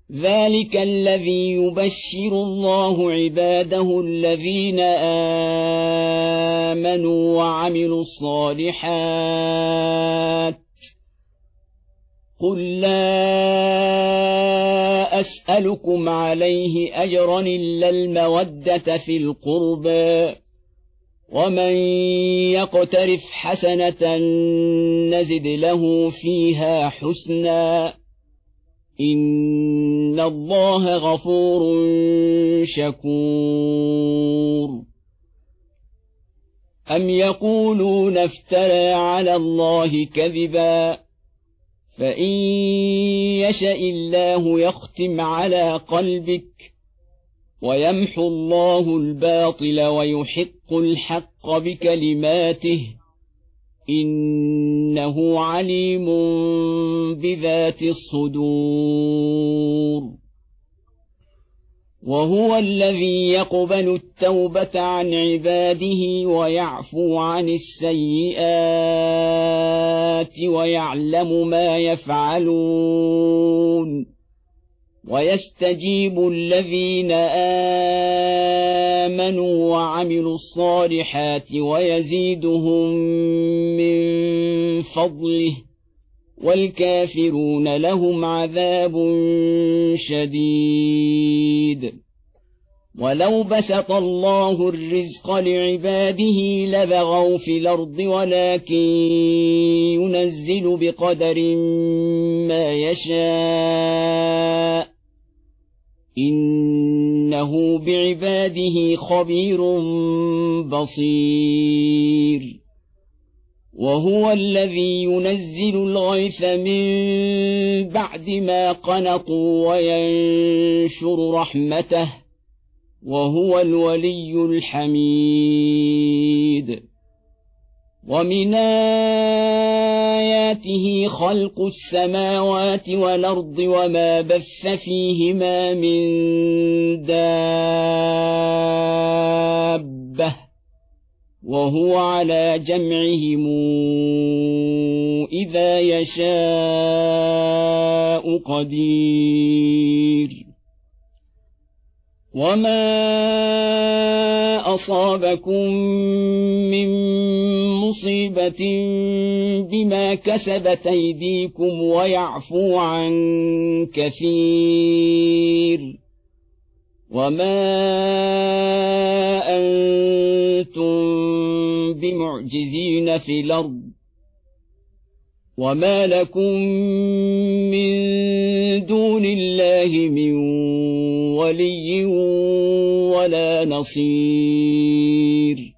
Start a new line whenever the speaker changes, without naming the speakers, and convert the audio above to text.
ذلك الذي يبشر الله عباده الذين آمنوا وعملوا الصالحات قل لا أسألكم عليه أجرا إلا المودة في القربى ومن يقترف حسنة نزد له فيها حسنا إن الله غفور شكور أم يقولون افترى على الله كذبا فإن يشأ الله يختم على قلبك ويمحو الله الباطل ويحق الحق بكلماته إنه عليم بذات الصدور وهو الذي يقبل التوبة عن عباده ويعفو عن السيئات ويعلم ما يفعلون ويستجيب الذين آمنوا وعملوا الصالحات ويزيدهم من فضله والكافرون لهم عذاب شديد ولو بسط الله الرزق لعباده لبغوا في الأرض ولكن ينزل بقدر ما يشاء إنه بعباده خبير بصير وهو الذي ينزل الغيث من بعد ما قنطوا وينشر رحمته وهو الولي الحميد ومن آياته خلق السماوات والأرض وما بث فيهما من دابة وهو على جمعهم إذا يشاء قدير وما أصابكم من مصيبة بما كسبت أيديكم ويعفو عن كثير وما أنتم بمعجزين في الأرض وما لكم من دون الله من ولي ولا نصير